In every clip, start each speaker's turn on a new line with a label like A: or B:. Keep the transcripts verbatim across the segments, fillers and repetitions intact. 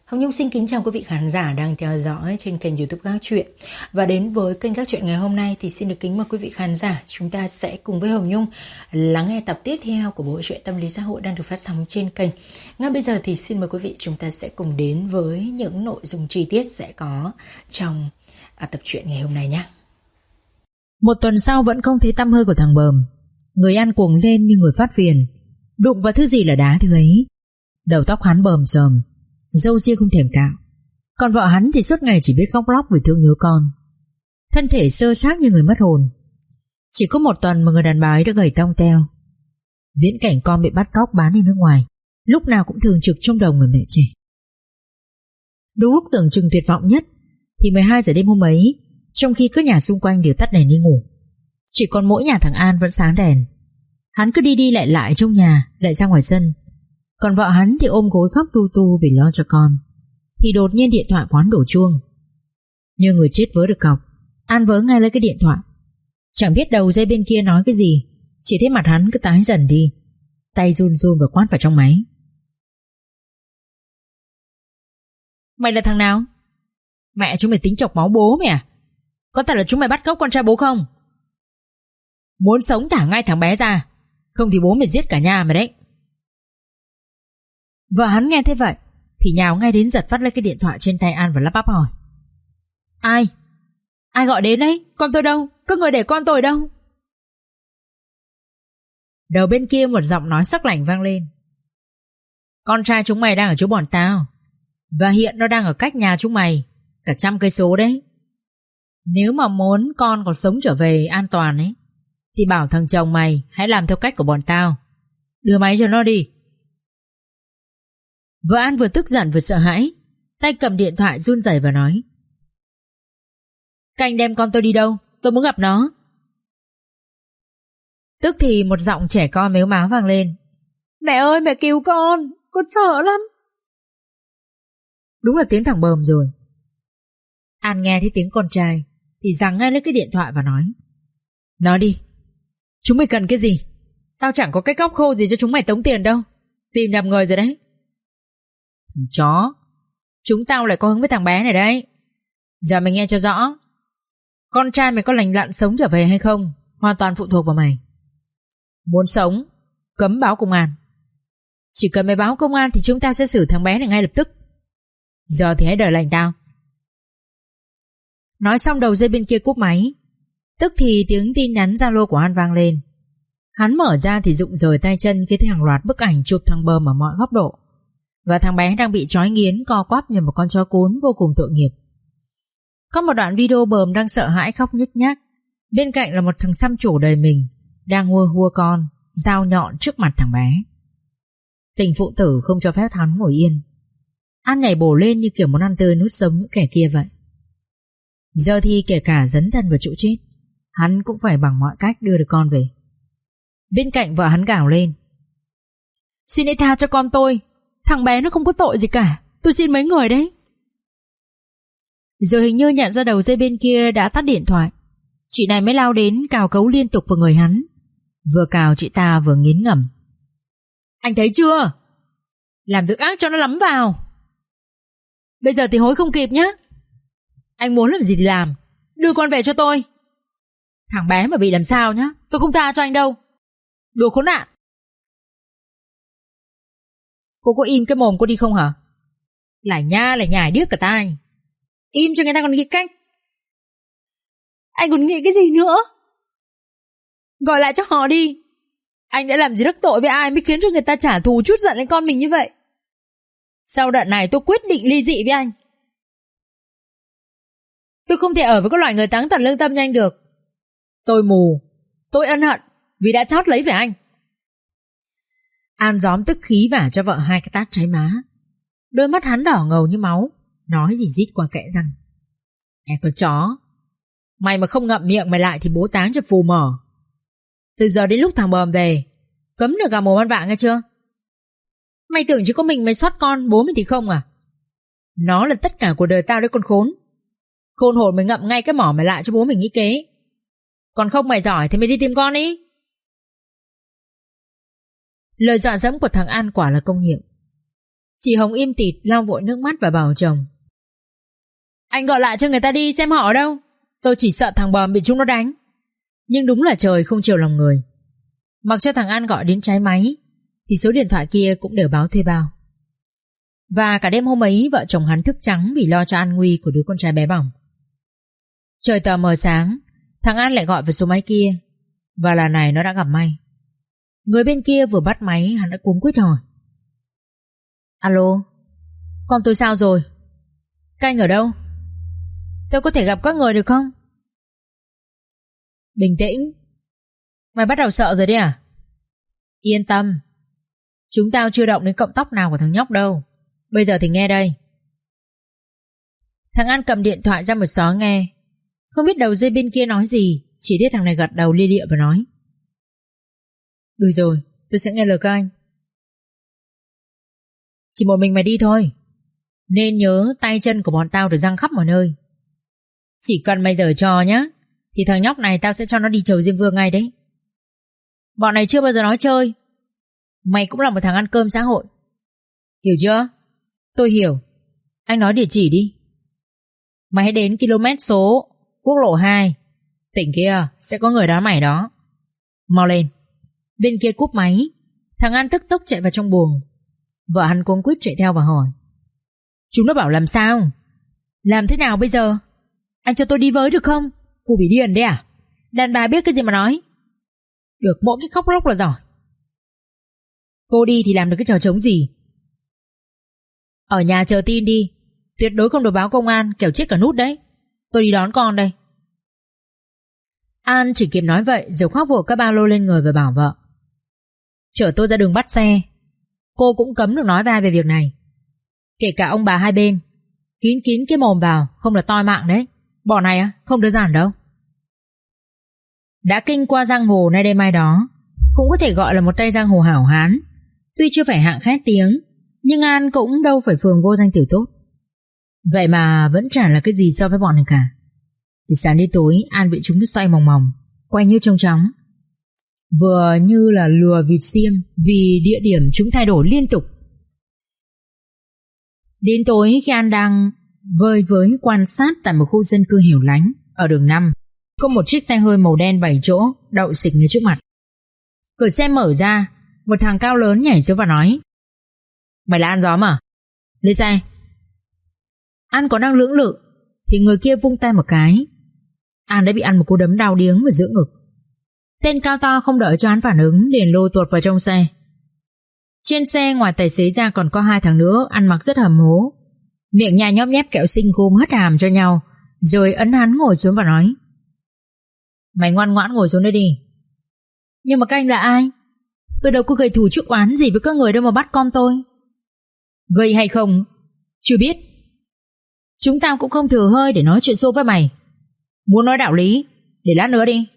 A: Hồng Nhung xin kính chào quý vị khán giả đang theo dõi trên kênh YouTube Các Chuyện. Và đến với kênh Các Chuyện ngày hôm nay thì xin được kính mời quý vị khán giả, chúng ta sẽ cùng với Hồng Nhung lắng nghe tập tiếp theo của bộ truyện tâm lý xã hội đang được phát sóng trên kênh. Ngay bây giờ thì xin mời quý vị chúng ta sẽ cùng đến với những nội dung chi tiết sẽ có trong à, tập truyện ngày hôm nay nhé.
B: Một tuần sau vẫn không thấy tăm hơi của thằng Bờm. Người ăn cuồng lên như người phát phiền, đụng vào thứ gì là đá thứ ấy. Đầu tóc hắn bờm sờm, râu ria không thèm cạo. Còn vợ hắn thì suốt ngày chỉ biết khóc lóc vì thương nhớ con. Thân thể xơ xác như người mất hồn. Chỉ có một tuần mà người đàn bà ấy đã gầy tông teo. Viễn cảnh con bị bắt cóc bán đi nước ngoài, lúc nào cũng thường trực trong đầu người mẹ trẻ. Đúng lúc tưởng chừng tuyệt vọng nhất thì mười hai giờ đêm hôm ấy, trong khi các nhà xung quanh đều tắt đèn đi ngủ, chỉ còn mỗi nhà thằng An vẫn sáng đèn. Hắn cứ đi đi lại lại trong nhà, lại ra ngoài sân. Còn vợ hắn thì ôm gối khóc tu tu vì lo cho con. Thì đột nhiên điện thoại quán đổ chuông. Như người chết vớ được cọc, An vớ ngay lấy cái điện thoại. Chẳng biết đầu dây bên kia nói cái gì, chỉ thấy mặt hắn cứ tái dần đi, tay run run và quát vào trong máy. Mày là thằng nào? Mẹ chúng mày tính chọc máu bố mày à? Có thật là chúng mày bắt cóc con trai bố không? Muốn sống thả ngay thằng bé ra, không thì bố mày giết cả nhà mày đấy. Vợ hắn nghe thế vậy thì nhào ngay đến giật phát lấy cái điện thoại trên tay An và lắp bắp hỏi: Ai? Ai gọi đến đấy? Con tôi đâu? Các người để con tôi đâu? Đầu bên kia một giọng nói sắc lạnh vang lên: Con trai chúng mày đang ở chỗ bọn tao, và hiện nó đang ở cách nhà chúng mày cả trăm cây số đấy. Nếu mà muốn con còn sống trở về an toàn ấy thì bảo thằng chồng mày hãy làm theo cách của bọn tao. Đưa máy cho nó đi. Vợ An vừa tức giận vừa sợ hãi, tay cầm điện thoại run rẩy và nói: Các anh đem con tôi đi đâu? Tôi muốn gặp nó. Tức thì một giọng trẻ con mếu máo vang lên: Mẹ ơi, mẹ cứu con, con sợ lắm. Đúng là tiếng thằng Bờm rồi. An nghe thấy tiếng con trai thì giằng ngay lấy cái điện thoại và nói: Nói đi, chúng mày cần cái gì? Tao chẳng có cái cóc khô gì cho chúng mày tống tiền đâu. Tìm nhầm người rồi đấy. Thằng chó, chúng tao lại có hứng với thằng bé này đấy. Giờ mày nghe cho rõ, con trai mày có lành lặn sống trở về hay không hoàn toàn phụ thuộc vào mày. Muốn sống, cấm báo công an. Chỉ cần mày báo công an thì chúng tao sẽ xử thằng bé này ngay lập tức. Giờ thì hãy đợi lệnh tao. Nói xong đầu dây bên kia cúp máy. Tức thì tiếng tin nhắn Zalo của An vang lên. Hắn mở ra thì rụng rời tay chân khi thấy hàng loạt bức ảnh chụp thằng Bờm ở mọi góc độ, và thằng bé đang bị trói nghiến co quắp như một con chó cún vô cùng tội nghiệp. Có một đoạn video Bờm đang sợ hãi khóc nhức nhác, bên cạnh là một thằng xăm trổ đầy mình đang hua hua con, dao nhọn trước mặt thằng bé. Tình phụ tử không cho phép hắn ngồi yên. An nhảy bổ lên như kiểu muốn ăn tươi nuốt sống những kẻ kia vậy. Giờ thì kể cả dấn thân vào chỗ chết, hắn cũng phải bằng mọi cách đưa được con về. Bên cạnh vợ hắn gào lên: Xin hãy tha cho con tôi, thằng bé nó không có tội gì cả, tôi xin mấy người đấy. Rồi hình như nhận ra đầu dây bên kia đã tắt điện thoại, chị này mới lao đến cào cấu liên tục vào người hắn. Vừa cào chị ta vừa nghiến ngẩm: Anh thấy chưa? Làm việc ác cho nó lắm vào. Bây giờ thì hối không kịp nhá. Anh muốn làm gì thì làm, đưa con về cho tôi. Thằng bé mà bị làm sao nhá, tôi không tha cho anh đâu. Đồ khốn nạn. Cô có im cái mồm cô đi không hả? Lại nha lại nhải điếc cả tai. Im cho người ta còn nghĩ cách. Anh còn nghĩ cái gì nữa? Gọi lại cho họ đi. Anh đã làm gì đắc tội với ai mới khiến cho người ta trả thù chút giận lên con mình như vậy? Sau đợt này tôi quyết định ly dị với anh. Tôi không thể ở với các loại người táng tận lương tâm như anh được. Tôi mù, tôi ân hận vì đã chót lấy về anh. An gióm tức khí vả cho vợ hai cái tát cháy má. Đôi mắt hắn đỏ ngầu như máu, nói thì rít qua kẽ răng: Em con chó, mày mà không ngậm miệng mày lại thì bố táng cho phù mở. Từ giờ đến lúc thằng Bờm về, cấm được gà mồm ăn vạ nghe chưa? Mày tưởng chỉ có mình mày xót con, bố mày thì không à? Nó là tất cả của đời tao đấy con khốn. Khôn hồn mày ngậm ngay cái mỏ mày lại cho bố mình nghĩ kế. Còn không mày giỏi thì mày đi tìm con đi. Lời dọa dẫm của thằng An quả là công hiệu. Chị Hồng im tịt lau vội nước mắt và bảo chồng: Anh gọi lại cho người ta đi xem họ ở đâu. Tôi chỉ sợ thằng Bờm bị chúng nó đánh. Nhưng đúng là trời không chiều lòng người. Mặc cho thằng An gọi đến trái máy thì số điện thoại kia cũng đều báo thuê bao. Và cả đêm hôm ấy vợ chồng hắn thức trắng vì lo cho an nguy của đứa con trai bé bỏng. Trời tờ mờ sáng, thằng An lại gọi vào số máy kia. Và lần này nó đã gặp may. Người bên kia vừa bắt máy, hắn đã cuống quýt hỏi: Alo, con tôi sao rồi? Các anh ở đâu? Tôi có thể gặp các người được không? Bình tĩnh. Mày bắt đầu sợ rồi đấy à? Yên tâm, chúng tao chưa động đến cọng tóc nào của thằng nhóc đâu. Bây giờ thì nghe đây. Thằng An cầm điện thoại ra một xó nghe. Không biết đầu dây bên kia nói gì, chỉ thấy thằng này gật đầu lia lịa và nói: Được rồi, tôi sẽ nghe lời các anh. Chỉ một mình mày đi thôi. Nên nhớ tay chân của bọn tao được giăng khắp mọi nơi. Chỉ cần mày giở trò nhá, thì thằng nhóc này tao sẽ cho nó đi chầu Diêm Vương ngay đấy. Bọn này chưa bao giờ nói chơi. Mày cũng là một thằng ăn cơm xã hội. Hiểu chưa? Tôi hiểu. Anh nói địa chỉ đi. Mày hãy đến km số quốc lộ hai. Tỉnh kia sẽ có người đón mày đó. Mau lên. Bên kia cúp máy, thằng An tức tốc chạy vào trong buồng. Vợ hắn cuống quýt chạy theo và hỏi: Chúng nó bảo làm sao? Làm thế nào bây giờ? Anh cho tôi đi với được không? Cô bị điên đấy à? Đàn bà biết cái gì mà nói. Được mỗi cái khóc lóc là giỏi. Cô đi thì làm được cái trò trống gì? Ở nhà chờ tin đi. Tuyệt đối không được báo công an, kẻo chết cả nút đấy. Tôi đi đón con đây. An chỉ kịp nói vậy rồi khoác vội các ba lô lên người và bảo vợ: Chở tôi ra đường bắt xe. Cô cũng cấm được nói vai về việc này. Kể cả ông bà hai bên. Kín kín cái mồm vào, không là toi mạng đấy. Bọn này á, không đơn giản đâu. Đã kinh qua giang hồ nay đây mai đó, cũng có thể gọi là một tay giang hồ hảo hán. Tuy chưa phải hạng khét tiếng, nhưng An cũng đâu phải phường vô danh tiểu tốt. Vậy mà vẫn chả là cái gì so với bọn này cả. Từ sáng đến tối An bị chúng nó xoay mòng mòng, quay như trông chóng. Vừa như là lừa vịt xiêm, vì địa điểm chúng thay đổi liên tục. Đến tối khi An đang vơi với quan sát tại một khu dân cư hẻo lánh ở đường năm, có một chiếc xe hơi màu đen bảy chỗ đậu xịch ngay trước mặt. Cửa xe mở ra, một thằng cao lớn nhảy xuống và nói: Mày là An Gióm à? Lên xe. An còn đang lưỡng lự thì người kia vung tay một cái. An đã bị ăn một cú đấm đau điếng vào giữa ngực. Tên cao to không đợi cho hắn phản ứng, liền lôi tuột vào trong xe. Trên xe ngoài tài xế ra còn có hai thằng nữa ăn mặc rất hầm hố, miệng nhai nhóp nhép kẹo sinh gôm hất hàm cho nhau, rồi ấn hắn ngồi xuống và nói: Mày ngoan ngoãn ngồi xuống đây đi. Nhưng mà các anh là ai? Tôi đâu có gây thù chuốc oán gì với các người đâu mà bắt con tôi. Gây hay không chưa biết. Chúng tao cũng không thừa hơi để nói chuyện xô với mày. Muốn nói đạo lý để lát nữa đi.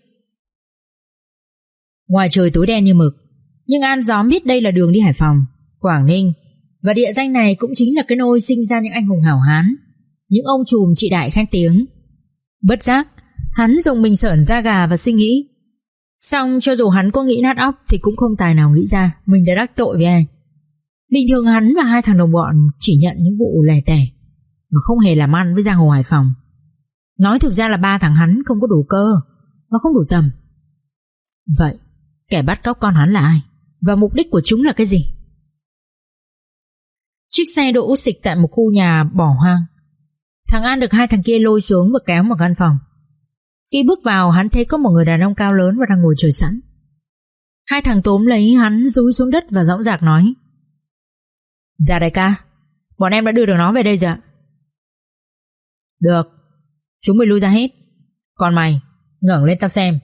B: Ngoài trời tối đen như mực, nhưng An Gióm biết đây là đường đi Hải Phòng, Quảng Ninh, và địa danh này cũng chính là cái nôi sinh ra những anh hùng hảo hán, những ông trùm trị đại khét tiếng. Bất giác hắn dùng mình sởn da gà và suy nghĩ. Xong cho dù hắn có nghĩ nát óc thì cũng không tài nào nghĩ ra mình đã đắc tội với ai. Bình thường hắn và hai thằng đồng bọn chỉ nhận những vụ lẻ tẻ mà không hề làm ăn với giang hồ Hải Phòng. Nói thực ra là ba thằng hắn không có đủ cơ và không đủ tầm. Vậy kẻ bắt cóc con hắn là ai? Và mục đích của chúng là cái gì? Chiếc xe đỗ xịch tại một khu nhà bỏ hoang. Thằng An được hai thằng kia lôi xuống và kéo vào căn phòng. Khi bước vào, hắn thấy có một người đàn ông cao lớn và đang ngồi chờ sẵn. Hai thằng tóm lấy hắn dúi xuống đất và dõng dạc nói: Dạ đại ca, bọn em đã đưa được nó về đây rồi ạ. Được, chúng mày lui ra hết. Còn mày, ngẩng lên tao xem.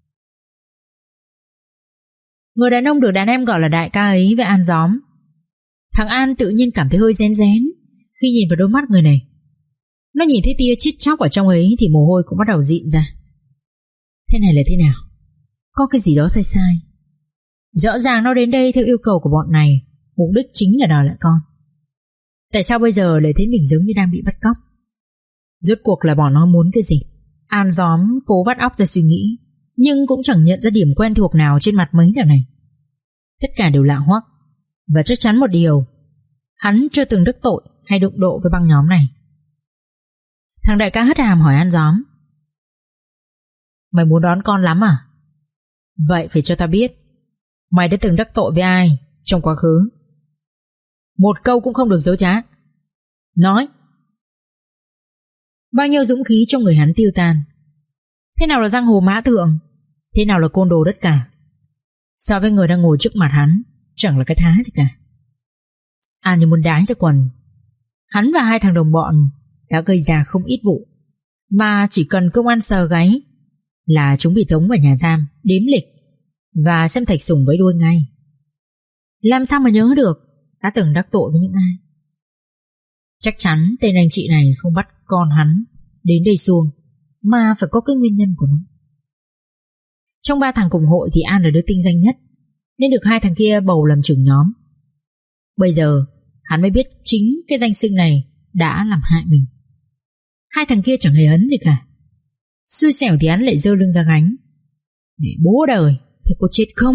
B: Người đàn ông được đàn em gọi là đại ca ấy với An Gióm. Thằng An tự nhiên cảm thấy hơi rén rén khi nhìn vào đôi mắt người này. Nó nhìn thấy tia chít chóc ở trong ấy thì mồ hôi cũng bắt đầu dịn ra. Thế này là thế nào? Có cái gì đó sai sai. Rõ ràng nó đến đây theo yêu cầu của bọn này, mục đích chính là đòi lại con. Tại sao bây giờ lại thấy mình giống như đang bị bắt cóc? Rốt cuộc là bọn nó muốn cái gì? An Gióm cố vắt óc ra suy nghĩ, nhưng cũng chẳng nhận ra điểm quen thuộc nào trên mặt mấy thằng này. Tất cả đều lạ hoắc. Và chắc chắn một điều, Hắn chưa từng đắc tội hay đụng độ với băng nhóm này. Thằng đại ca hất hàm hỏi An Gióm: Mày muốn đón con lắm à? Vậy phải cho tao biết mày đã từng đắc tội với ai trong quá khứ. Một câu cũng không được dối trá. Nói. Bao nhiêu dũng khí trong người hắn tiêu tan. Thế nào là giang hồ mã thượng, thế nào là côn đồ đất cả. So với người đang ngồi trước mặt hắn, chẳng là cái thá gì cả. An như muốn đái ra quần. Hắn và hai thằng đồng bọn đã gây ra không ít vụ, mà chỉ cần công an sờ gáy là chúng bị tống vào nhà giam, đếm lịch và xem thạch sủng với đuôi ngay. Làm sao mà nhớ được đã từng đắc tội với những ai. Chắc chắn tên anh chị này không bắt con hắn đến đây xuông, mà phải có cái nguyên nhân của nó. Trong ba thằng cùng hội thì An là đứa tinh danh nhất, nên được hai thằng kia bầu làm trưởng nhóm. Bây giờ hắn mới biết chính cái danh xưng này đã làm hại mình. Hai thằng kia chẳng hề hấn gì cả. Xui xẻo thì hắn lại giơ lưng ra gánh. Để bố đời thì có chết không?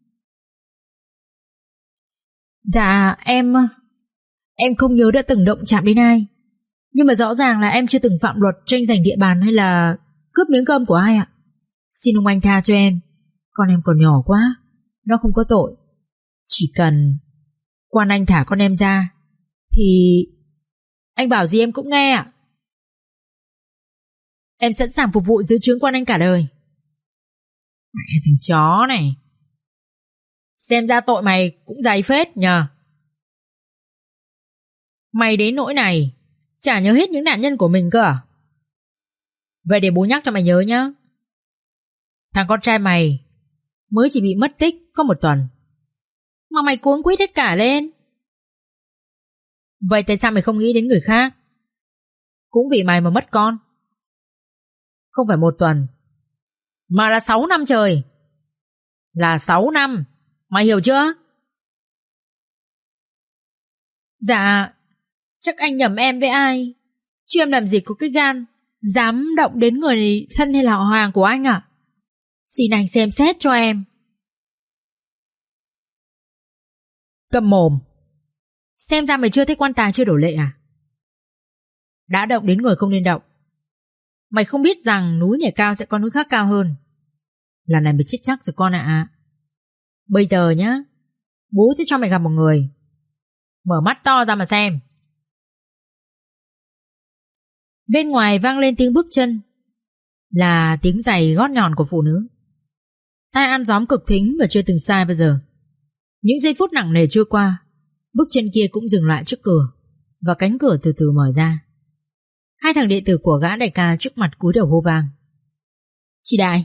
B: Dạ em Em không nhớ đã từng động chạm đến ai, nhưng mà rõ ràng là em chưa từng phạm luật tranh giành địa bàn hay là cướp miếng cơm của ai ạ. Xin ông anh tha cho em. Con em còn nhỏ quá, nó không có tội. Chỉ cần quan anh thả con em ra thì anh bảo gì em cũng nghe ạ. Em sẵn sàng phục vụ dưới trướng quan anh cả đời. Mẹ thằng chó này, xem ra tội mày cũng dày phết nhờ. Mày đến nỗi này chả nhớ hết những nạn nhân của mình cơ à? Vậy để bố nhắc cho mày nhớ nhá. Thằng con trai mày mới chỉ bị mất tích có một tuần mà mày cuống quýt hết cả lên. Vậy tại sao mày không nghĩ đến người khác? Cũng vì mày mà mất con. Không phải một tuần, mà là sáu năm trời. Là sáu năm, mày hiểu chưa? Dạ, chắc anh nhầm em với ai, chứ em làm gì có cái gan dám động đến người thân hay là họ hàng của anh ạ. Xin anh xem xét cho em. Cầm mồm. Xem ra mày chưa thấy quan tài chưa đổ lệ à? Đã động đến người không nên động. Mày không biết rằng núi nhảy cao sẽ có núi khác cao hơn. Lần này mày chết chắc rồi con ạ. À. Bây giờ nhá, bố sẽ cho mày gặp một người. Mở mắt to ra mà xem. Bên ngoài vang lên tiếng bước chân, là tiếng giày gót nhọn của phụ nữ. Tai An Gióm cực thính và chưa từng sai bao giờ. Những giây phút nặng nề trôi qua, bước chân kia cũng dừng lại trước cửa, và cánh cửa từ từ mở ra. Hai thằng đệ tử của gã đại ca trước mặt cúi đầu hô vang: Chị Đại.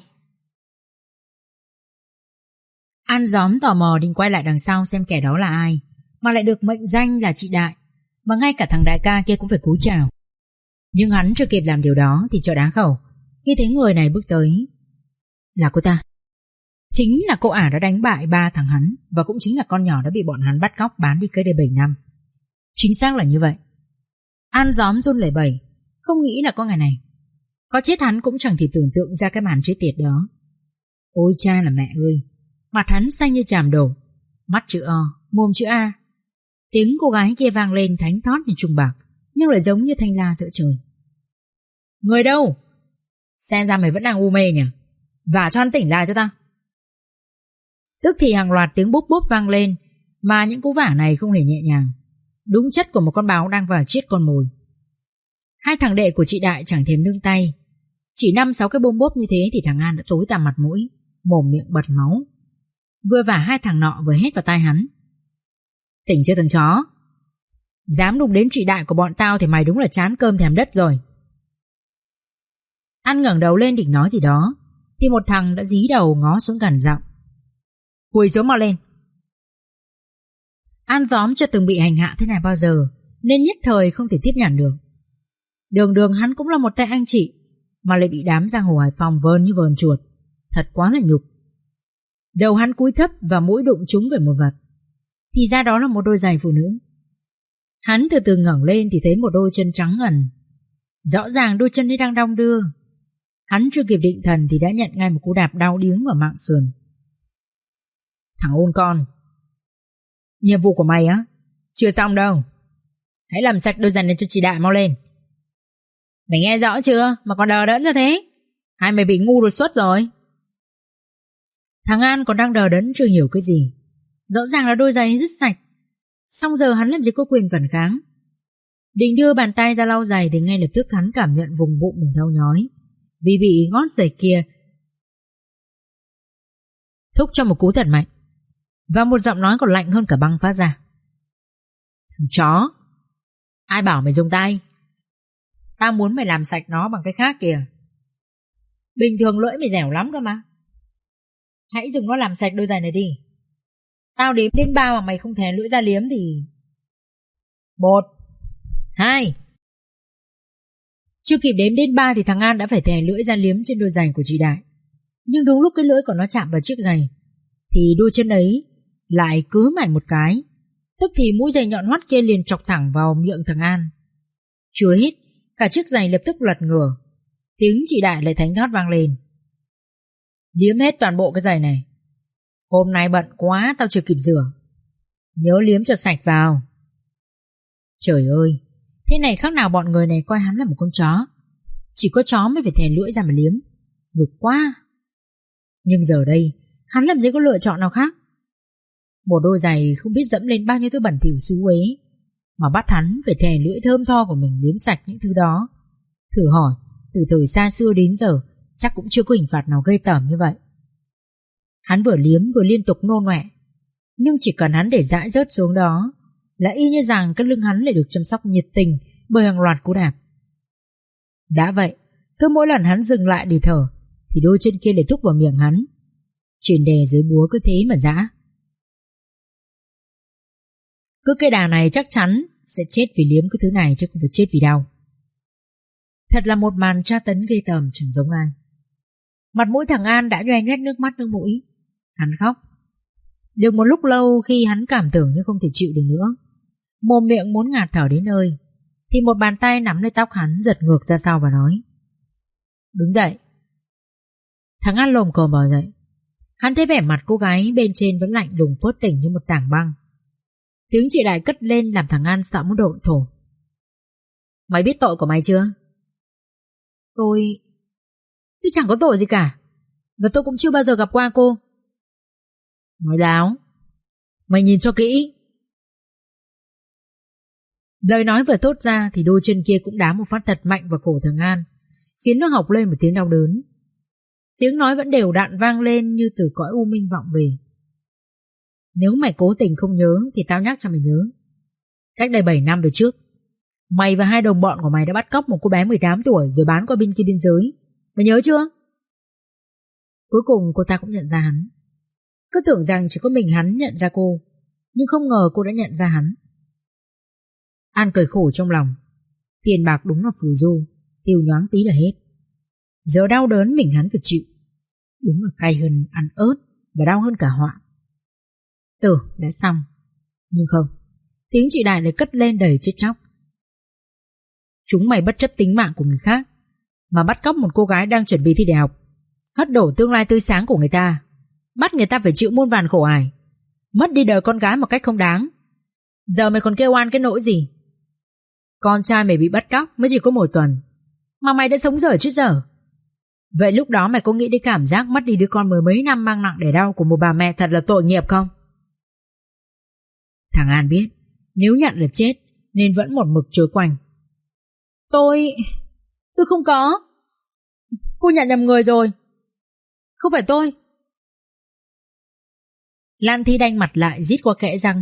B: An Gióm tò mò định quay lại đằng sau xem kẻ đó là ai, mà lại được mệnh danh là chị Đại, mà ngay cả thằng đại ca kia cũng phải cúi chào. Nhưng hắn chưa kịp làm điều đó thì chợ đá khẩu khi thấy người này bước tới. Là cô ta. Chính là cô ả đã đánh bại ba thằng hắn, và cũng chính là con nhỏ đã bị bọn hắn bắt cóc bán đi cách đây bảy năm. Chính xác là như vậy. An Gióm run lẩy bẩy, không nghĩ là có ngày này. Có chết hắn cũng chẳng thể tưởng tượng ra cái màn chết tiệt đó. Ôi cha là mẹ ơi, mặt hắn xanh như chàm đổ, mắt chữ O, mồm chữ A. Tiếng cô gái kia vang lên thánh thót như trùng bạc, nhưng lại giống như thanh la giữa trời. Người đâu? Xem ra mày vẫn đang u mê nhỉ? Vả cho hắn tỉnh lại cho ta. Tức thì hàng loạt tiếng bốp bốp vang lên, mà những cú vả này không hề nhẹ nhàng, đúng chất của một con báo đang vào chiết con mồi. Hai thằng đệ của chị Đại chẳng thèm nương tay. Chỉ năm sáu cái bôm bốp như thế thì thằng An đã tối tăm mặt mũi, mồm miệng bật máu. Vừa vả hai thằng nọ vừa hét vào tai hắn: Tỉnh chưa thằng chó? Dám đụng đến chị Đại của bọn tao thì mày đúng là chán cơm thèm đất rồi. An ngẩng đầu lên định nói gì đó thì một thằng đã dí đầu ngó xuống gằn giọng: Cùi xuống mau lên. An Gióm chưa từng bị hành hạ thế này bao giờ, nên nhất thời không thể tiếp nhận được. Đường đường hắn cũng là một tay anh chị, mà lại bị đám giang hồ Hải Phòng vơn như vờn chuột. Thật quá là nhục. Đầu hắn cúi thấp và mũi đụng trúng về một vật, thì ra đó là một đôi giày phụ nữ. Hắn từ từ ngẩng lên thì thấy một đôi chân trắng ngần. Rõ ràng đôi chân ấy đang đong đưa. Hắn chưa kịp định thần thì đã nhận ngay một cú đạp đau điếng vào mạng sườn. Thằng ôn con, nhiệm vụ của mày á Chưa xong đâu. Hãy làm sạch đôi giày này cho chị Đại mau lên. Mày nghe rõ chưa mà còn đờ đẫn ra thế? Hai mày bị ngu đột xuất rồi.
A: Thằng An còn đang đờ đẫn chưa hiểu cái gì. Rõ ràng là đôi giày rất sạch, xong giờ hắn làm gì có quyền phản kháng. Định đưa bàn tay ra lau giày thì ngay lập tức hắn cảm nhận vùng bụng mình đau nhói, vì bị gót giày kia thúc cho một cú thật mạnh, và một giọng nói còn lạnh hơn cả băng phát ra. Thằng chó, ai bảo mày dùng tay? Tao muốn mày làm sạch nó bằng cái khác kìa. Bình thường lưỡi mày dẻo lắm cơ mà. Hãy dùng nó làm sạch đôi giày này đi. Tao đếm đến ba mà mày không thè lưỡi ra liếm thì... Một, hai. Chưa kịp đếm đến ba thì thằng An đã phải thè lưỡi ra liếm trên đôi giày của chị Đại. Nhưng đúng lúc cái lưỡi của nó chạm vào chiếc giày thì đôi chân ấy lại cứ mạnh một cái. Tức thì mũi giày nhọn hoắt kia liền chọc thẳng vào miệng thằng An. Chưa hết, cả chiếc giày lập tức lật ngửa. Tiếng chị Đại lại thánh thót vang lên. Liếm hết toàn bộ cái giày này. Hôm nay bận quá tao chưa kịp rửa. Nhớ liếm cho sạch vào. Trời ơi, thế này khác nào bọn người này coi hắn là một con chó. Chỉ có chó mới phải thè lưỡi ra mà liếm. Ngược quá. Nhưng giờ đây hắn làm gì có lựa chọn nào khác. Một đôi giày không biết dẫm lên bao nhiêu thứ bẩn thỉu xú uế mà bắt hắn phải thè lưỡi thơm tho của mình liếm sạch những thứ đó. Thử hỏi, từ thời xa xưa đến giờ chắc cũng chưa có hình phạt nào gây tởm như vậy. Hắn vừa liếm vừa liên tục nôn ọe, nhưng chỉ cần hắn để dãi rớt xuống đó là y như rằng cái lưng hắn lại được chăm sóc nhiệt tình bởi hàng loạt cú đạp. Đã vậy, cứ mỗi lần hắn dừng lại để thở thì đôi chân kia lại thúc vào miệng hắn. Trên đè dưới búa cứ thế mà dã. Cứ cái đà này chắc chắn sẽ chết vì liếm cái thứ này chứ không phải chết vì đau. Thật là một màn tra tấn ghê tởm chẳng giống ai. Mặt mũi thằng An đã nhoe nhoét nước mắt nước mũi. Hắn khóc. Được một lúc lâu khi hắn cảm tưởng như không thể chịu được nữa, mồm miệng muốn ngạt thở đến nơi, thì một bàn tay nắm lấy tóc hắn giật ngược ra sau và nói: Đứng dậy. Thằng An lồm cồm bò dậy. Hắn thấy vẻ mặt cô gái bên trên vẫn lạnh lùng phớt tỉnh như một tảng băng. Tiếng chị Đại cất lên làm thằng An sợ muốn độn thổ. Mày biết tội của mày chưa? Tôi... Tôi chẳng có tội gì cả. Và tôi cũng chưa bao giờ gặp qua cô. Nói láo. Mày nhìn cho kỹ. Lời nói vừa thốt ra thì đôi chân kia cũng đá một phát thật mạnh vào cổ thằng An, khiến nó hộc lên một tiếng đau đớn. Tiếng nói vẫn đều đặn vang lên như từ cõi u minh vọng về. Nếu mày cố tình không nhớ thì tao nhắc cho mày nhớ. Cách đây bảy năm về trước, mày và hai đồng bọn của mày đã bắt cóc một cô bé mười tám tuổi rồi bán qua bên kia biên giới. Mày nhớ chưa? Cuối cùng cô ta cũng nhận ra hắn. Cứ tưởng rằng chỉ có mình hắn nhận ra cô, nhưng không ngờ cô đã nhận ra hắn. An cười khổ trong lòng. Tiền bạc đúng là phù du, tiêu nhoáng tí là hết. Giờ đau đớn mình hắn phải chịu. Đúng là cay hơn ăn ớt và đau hơn cả họa. Tưởng đã xong, nhưng không. Tiếng chị Đại lại cất lên đầy chết chóc. Chúng mày bất chấp tính mạng của người khác mà bắt cóc một cô gái đang chuẩn bị thi đại học, hất đổ tương lai tươi sáng của người ta, bắt người ta phải chịu muôn vàn khổ ải, mất đi đời con gái một cách không đáng. Giờ mày còn kêu oan cái nỗi gì? Con trai mày bị bắt cóc mới chỉ có một tuần mà mày đã sống dở chết dở. Vậy lúc đó mày có nghĩ đến cảm giác mất đi đứa con mười mấy năm mang nặng đẻ đau của một bà mẹ thật là tội nghiệp không? Thằng An biết nếu nhận là chết nên vẫn một mực chối quanh. Tôi... tôi không có. Cô nhận nhầm người rồi. Không phải tôi. Lan Thi đanh mặt lại rít qua kẽ răng,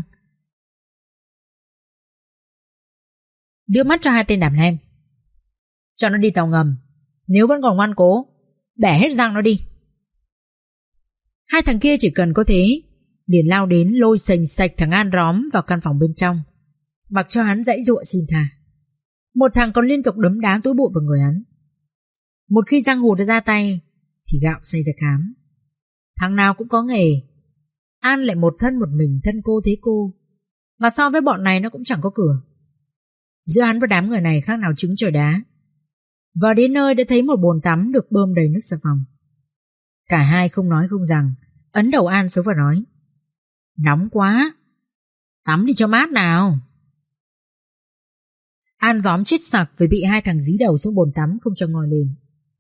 A: đưa mắt cho hai tên đàn em. Cho nó đi tàu ngầm. Nếu vẫn còn ngoan cố, bẻ hết răng nó đi. Hai thằng kia chỉ cần có thế liền lao đến lôi sành sạch thằng An róm vào căn phòng bên trong, mặc cho hắn dãy dụa xin tha. Một thằng còn liên tục đấm đá túi bụi vào người hắn. Một khi giang hồ đã ra tay thì gạo xây ra cám. Thằng nào cũng có nghề. An lại một thân một mình, thân cô thế cô, mà so với bọn này nó cũng chẳng có cửa. Giữa hắn và đám người này khác nào trứng trời đá. Vào đến nơi đã thấy một bồn tắm được bơm đầy nước xà phòng. Cả hai không nói không rằng ấn đầu An xuống và nói: Nóng quá.
B: Tắm đi cho mát nào. An gióm chết sặc vì bị hai thằng dí đầu xuống bồn tắm không cho ngồi lên.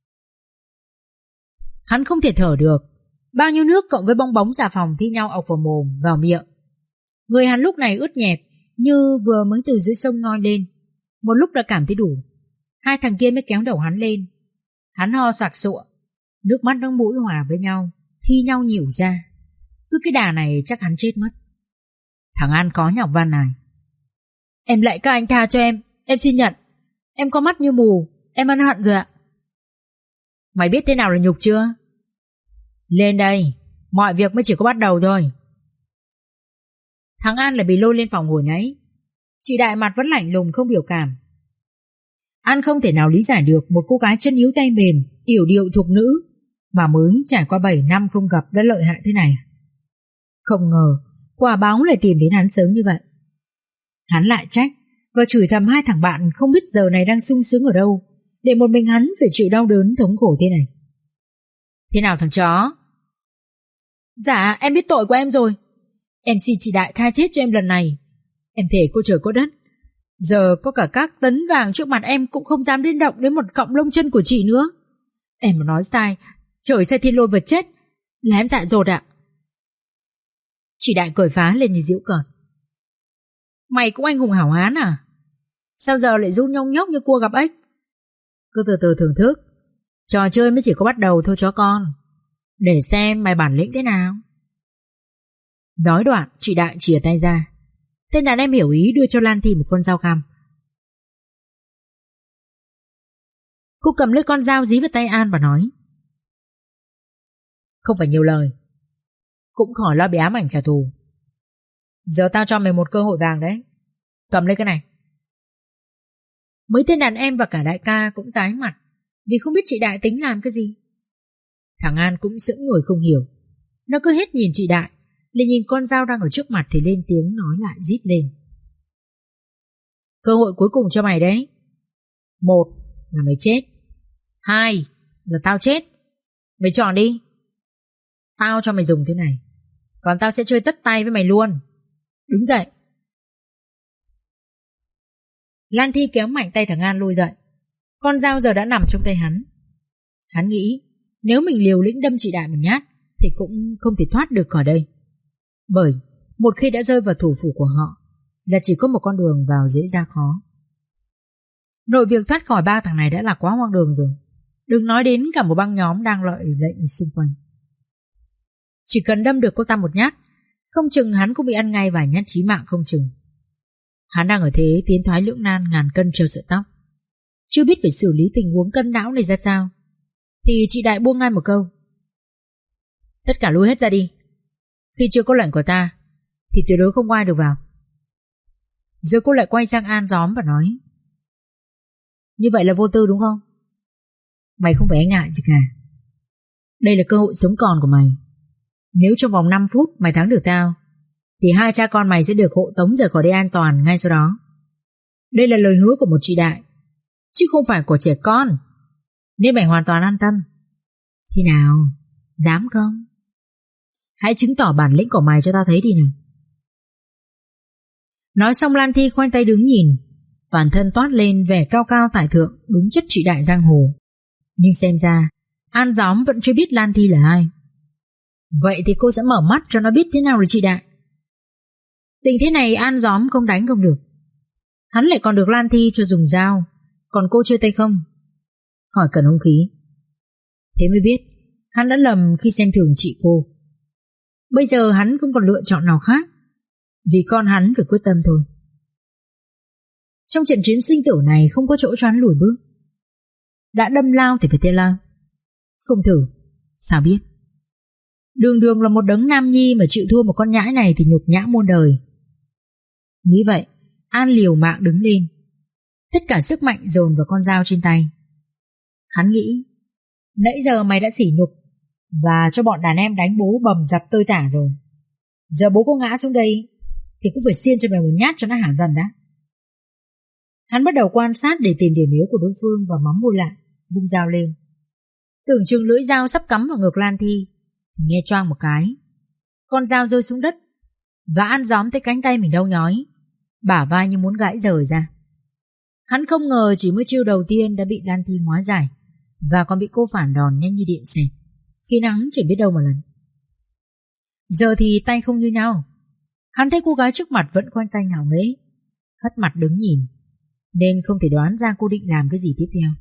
B: Hắn không thể thở được. Bao nhiêu nước cộng với bong bóng xà phòng thi nhau ọc vào mồm, vào miệng. Người hắn lúc này ướt nhẹp như vừa mới từ dưới sông ngoi lên. Một lúc đã cảm thấy đủ. Hai thằng kia mới kéo đầu hắn lên. Hắn ho sặc sụa, nước mắt nước mũi hòa với nhau, thi nhau nhỉu ra. Cứ cái đà này chắc hắn chết mất. Thằng An có nhọc van này. Em lại các anh tha cho em. Em xin nhận. Em có mắt như mù. Em ân hận rồi ạ. Mày biết thế nào là nhục chưa? Lên đây. Mọi việc mới chỉ có bắt đầu thôi. Thằng An lại bị lôi lên phòng hồi nãy. Chị Đại mặt vẫn lạnh lùng không biểu cảm. An không thể nào lý giải được một cô gái chân yếu tay mềm, yểu điệu thục nữ mà mới trải qua bảy năm không gặp đã lợi hại thế này. Không ngờ quả báo lại tìm đến hắn sớm như vậy. Hắn lại trách và chửi thầm hai thằng bạn không biết giờ này đang sung sướng ở đâu, để một mình hắn phải chịu đau đớn thống khổ thế này. Thế nào thằng chó? Dạ em biết tội của em rồi. Em xin chị Đại tha chết cho em lần này. Em thề cô trời có đất, giờ có cả các tấn vàng trước mặt em cũng không dám đến động đến một cọng lông chân của chị nữa. Em mà nói sai, trời sẽ thiên lôi vật chết là em dại dột ạ. Chị Đại cười phá lên như giễu cợt. Mày cũng anh hùng hảo hán à? Sao giờ lại run nhông nhóc như cua gặp ếch? Cứ từ từ thưởng thức. Trò chơi mới chỉ có bắt đầu thôi chó con. Để xem mày bản lĩnh thế nào. Nói đoạn chị Đại chìa tay ra. Tên đàn em hiểu ý đưa cho Lan Thi một con dao khăm. Cô cầm lấy con dao dí vào tay An và nói: Không phải nhiều lời, cũng khỏi lo bị ám ảnh trả thù. Giờ tao cho mày một cơ hội vàng đấy. Cầm lấy cái này. Mấy tên đàn em và cả đại ca cũng tái mặt vì không biết chị Đại tính làm cái gì. Thằng An cũng sững người không hiểu. Nó cứ hết nhìn chị Đại, lại nhìn con dao đang ở trước mặt thì lên tiếng nói lại rít lên: Cơ hội cuối cùng cho mày đấy. Một là mày chết, hai là tao chết. Mày chọn đi. Tao cho mày dùng thế này, còn tao sẽ chơi tất tay với mày luôn. Đứng dậy. Lan Thi kéo mạnh tay thằng An lôi dậy. Con dao giờ đã nằm trong tay hắn. Hắn nghĩ nếu mình liều lĩnh đâm chị Đại một nhát thì cũng không thể thoát được khỏi đây. Bởi một khi đã rơi vào thủ phủ của họ là chỉ có một con đường vào dễ ra khó. Nội việc thoát khỏi ba thằng này đã là quá hoang đường rồi, đừng nói đến cả một băng nhóm đang lợi lệnh xung quanh. Chỉ cần đâm được cô ta một nhát, không chừng hắn cũng bị ăn ngay vài nhát chí mạng không chừng. Hắn đang ở thế tiến thoái lưỡng nan ngàn cân treo sợi tóc, chưa biết phải xử lý tình huống cân não này ra sao, thì chị Đại buông ngay một câu: Tất cả lui hết ra đi. Khi chưa có lệnh của ta thì tuyệt đối không ai được vào. Rồi cô lại quay sang An gióm và nói: Như vậy là vô tư đúng không? Mày không phải e ngại gì cả. Đây là cơ hội sống còn của mày. Nếu trong vòng năm phút mày thắng được tao thì hai cha con mày sẽ được hộ tống rời khỏi đây an toàn ngay sau đó. Đây là lời hứa của một chị Đại, chứ không phải của trẻ con, nên mày hoàn toàn an tâm. Thế nào, dám không? Hãy chứng tỏ bản lĩnh của mày cho tao thấy đi nào. Nói xong Lan Thi khoanh tay đứng nhìn, toàn thân toát lên vẻ cao cao tại thượng, đúng chất chị Đại giang hồ. Nhưng xem ra An gióm vẫn chưa biết Lan Thi là ai. Vậy thì cô sẽ mở mắt cho nó biết thế nào là chị Đại. Tình thế này An gióm không đánh không được. Hắn lại còn được Lan Thi cho dùng dao, còn cô chơi tay không, khỏi cần hung khí. Thế mới biết hắn đã lầm khi xem thường chị cô. Bây giờ hắn không còn lựa chọn nào khác, vì con hắn phải quyết tâm thôi. Trong trận chiến sinh tử này không có chỗ cho hắn lùi bước. Đã đâm lao thì phải theo lao. Không thử sao biết. Đường đường là một đấng nam nhi mà chịu thua một con nhãi này thì nhục nhã muôn đời. Nghĩ vậy An liều mạng đứng lên, tất cả sức mạnh dồn vào con dao trên tay. Hắn nghĩ nãy giờ mày đã sỉ nhục và cho bọn đàn em đánh bố bầm dập tơi tả rồi. Giờ bố có ngã xuống đây thì cũng phải xiên cho mày một nhát cho nó hả dần đã. Hắn bắt đầu quan sát để tìm điểm yếu của đối phương và mắm môi lại, vung dao lên. Tưởng chừng lưỡi dao sắp cắm vào ngực Lan Thi thì nghe choang một cái, con dao rơi xuống đất. Và An gióm thấy cánh tay mình đau nhói, bả vai như muốn gãy rời ra. Hắn không ngờ chỉ mới chiêu đầu tiên đã bị Lan Thi hóa giải, và còn bị cô phản đòn nhanh như điện xẹt, khiến hắn chỉ biết đâu mà lần. Giờ thì tay không như nhau. Hắn thấy cô gái trước mặt vẫn khoanh tay ngạo nghễ, hất mặt đứng nhìn, nên không thể đoán ra cô định làm cái gì tiếp theo.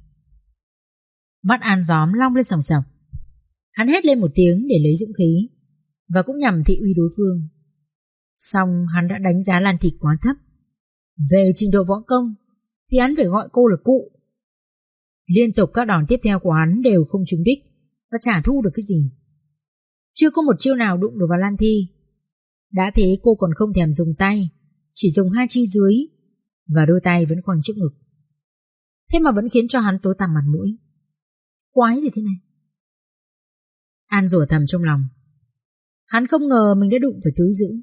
B: Mắt An gióm long lên sòng sọc. Hắn hét lên một tiếng để lấy dũng khí, và cũng nhằm thị uy đối phương. Xong hắn đã đánh giá Lan Thị quá thấp. Về trình độ võ công thì hắn phải gọi cô là cụ. Liên tục các đòn tiếp theo của hắn đều không trúng đích và chả thu được cái gì. Chưa có một chiêu nào đụng được vào Lan Thi. Đã thế cô còn không thèm dùng tay, chỉ dùng hai chi dưới, và đôi tay vẫn khoanh trước ngực. Thế mà vẫn khiến cho hắn tối tăm mặt mũi. Quái gì thế này? An rủa thầm trong lòng. Hắn không ngờ mình đã đụng phải thứ dữ.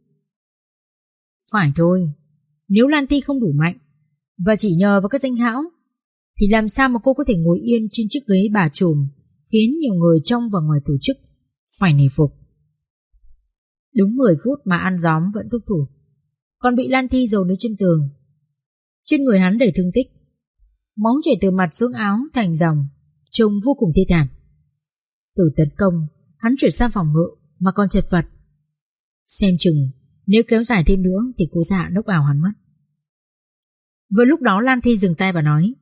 B: Phải thôi, nếu Lan Thi không đủ mạnh và chỉ nhờ vào cái danh hão, thì làm sao mà cô có thể ngồi yên trên chiếc ghế bà trùm, khiến nhiều người trong và ngoài tổ chức phải nể phục. Đúng mười phút mà An gióm vẫn thúc thủ, còn bị Lan Thi dồn đến chân tường. Trên người hắn đầy thương tích, máu chảy từ mặt xuống áo thành dòng, trông vô cùng thê thảm. Từ tấn công, hắn chuyển sang phòng ngự mà còn chật vật. Xem chừng nếu kéo dài thêm nữa thì cô dạ nốc ảo hắn mất. Vừa lúc đó Lan Thi dừng tay và nói: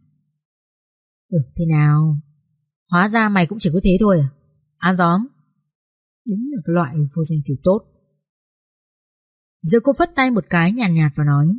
B: Ừ, thế nào? Hóa ra mày cũng chỉ có thế thôi à? An gióm, đúng là cái loại vô danh tiểu tốt. Rồi cô phất tay một cái nhàn nhạt, nhạt và nói: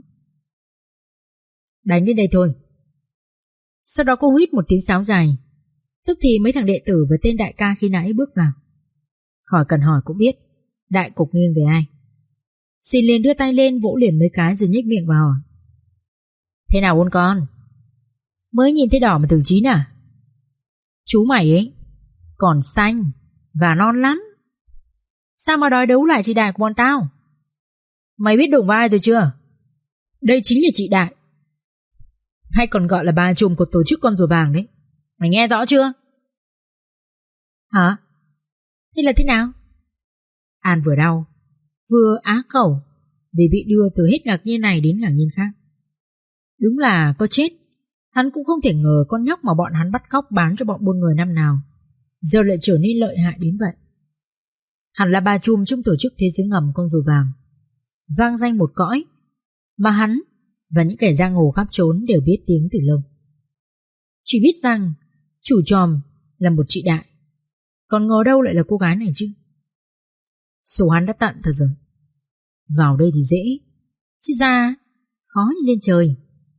B: Đánh đến đây thôi. Sau đó cô huýt một tiếng sáo dài. Tức thì mấy thằng đệ tử và tên đại ca khi nãy bước vào. Khỏi cần hỏi cũng biết đại cục nghiêng về ai. Xin liền đưa tay lên vỗ liền mấy cái rồi nhếch miệng và hỏi: Thế nào ôn con? Mới nhìn thấy đỏ mà tưởng chín à? Chú mày ấy còn xanh và non lắm. Sao mà đòi đấu lại chị đại của bọn tao? Mày biết đụng vai rồi chưa? Đây chính là chị đại, hay còn gọi là bà trùm của tổ chức con rùa vàng đấy. Mày nghe rõ chưa? Hả? Thế là thế nào? An vừa đau vừa á khẩu vì bị đưa từ hết ngạc nhiên này đến ngạc nhiên khác. Đúng là có chết, hắn cũng không thể ngờ con nhóc mà bọn hắn bắt cóc bán cho bọn buôn người năm nào giờ lại trở nên lợi hại đến vậy. Hẳn là bà trùm trong tổ chức thế giới ngầm con rùa vàng, vang danh một cõi, mà hắn và những kẻ giang hồ khắp trốn đều biết tiếng từ lâu. Chỉ biết rằng chủ tròm là một chị đại, còn ngờ đâu lại là cô gái này chứ. Số hắn đã tận thật rồi. Vào đây thì dễ, chứ ra khó như lên trời.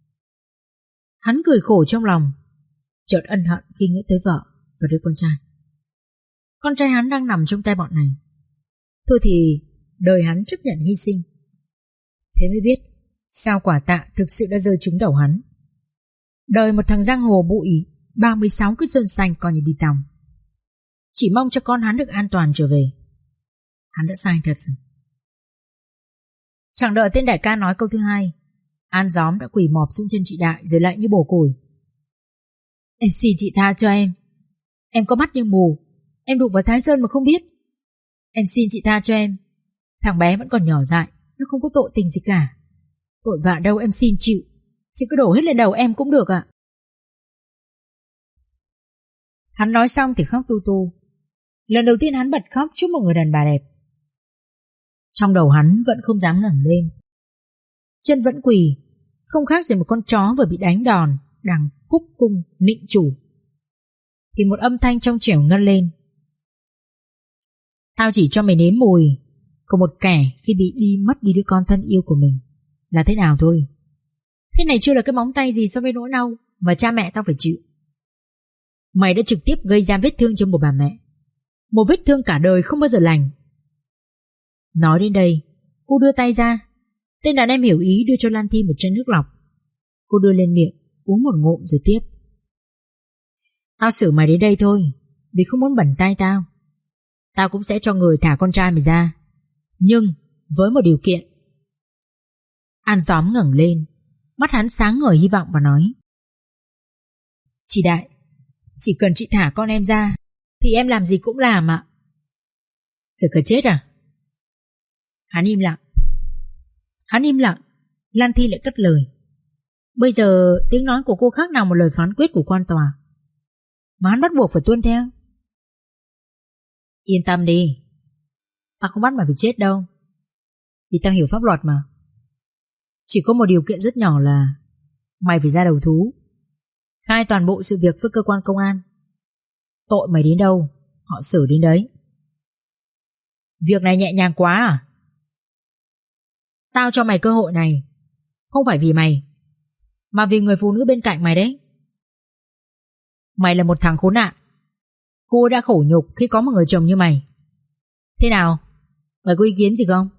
B: Hắn cười khổ trong lòng, chợt ân hận khi nghĩ tới vợ và đứa con trai. Con trai hắn đang nằm trong tay bọn này. Thôi thì đời hắn chấp nhận hy sinh. Thế mới biết sao quả tạ thực sự đã rơi trúng đầu hắn. Đời một thằng giang hồ bụi ba mươi sáu cái sơn xanh coi như đi tòng. Chỉ mong cho con hắn được an toàn trở về. Hắn đã sai thật rồi. Chẳng đợi tên đại ca nói câu thứ hai, An gióm đã quỳ mọp xuống chân chị đại rồi lại như bổ củi. Em xin chị tha cho em. Em có mắt như mù, em đụng vào Thái Sơn mà không biết. Em xin chị tha cho em. Thằng bé vẫn còn nhỏ dại, nó không có tội tình gì cả. Tội vạ đâu em xin chịu, chứ cứ đổ hết lên đầu em cũng được ạ. Hắn nói xong thì khóc tu tu. Lần đầu tiên hắn bật khóc trước một người đàn bà đẹp. Trong đầu hắn vẫn không dám ngẩng lên, chân vẫn quỳ, không khác gì một con chó vừa bị đánh đòn đang cúc cung nịnh chủ. Thì một âm thanh trong trẻo ngân lên: Tao chỉ cho mày nếm mùi của một kẻ khi bị đi mất đi đứa con thân yêu của mình là thế nào thôi. Thế này chưa là cái móng tay gì so với nỗi đau mà cha mẹ tao phải chịu. Mày đã trực tiếp gây ra vết thương cho một bà mẹ, một vết thương cả đời không bao giờ lành. Nói đến đây, cô đưa tay ra. Tên đàn em hiểu ý đưa cho Lan Thi một chén nước lọc. Cô đưa lên miệng, uống một ngụm rồi tiếp: Tao xử mày đến đây thôi, vì không muốn bẩn tay tao. Tao cũng sẽ cho người thả con trai mày ra, nhưng với một điều kiện. An gióm ngẩng lên, mắt hắn sáng ngời hy vọng và nói: Chị đại, chỉ cần chị thả con em ra thì em làm gì cũng làm ạ. Kể cả chết à? Hắn im lặng. Hắn im lặng. Lan Thi lại cất lời. Bây giờ tiếng nói của cô khác nào một lời phán quyết của quan tòa, mà hắn bắt buộc phải tuân theo. Yên tâm đi, tao không bắt mày phải chết đâu, vì tao hiểu pháp luật mà. Chỉ có một điều kiện rất nhỏ là mày phải ra đầu thú, khai toàn bộ sự việc với cơ quan công an. Tội mày đến đâu họ xử đến đấy. Việc này nhẹ nhàng quá à? Tao cho mày cơ hội này không phải vì mày, mà vì người phụ nữ bên cạnh mày đấy. Mày là một thằng khốn nạn. Cô đã khổ nhục khi có một người chồng như mày. Thế nào, mày có ý kiến gì không?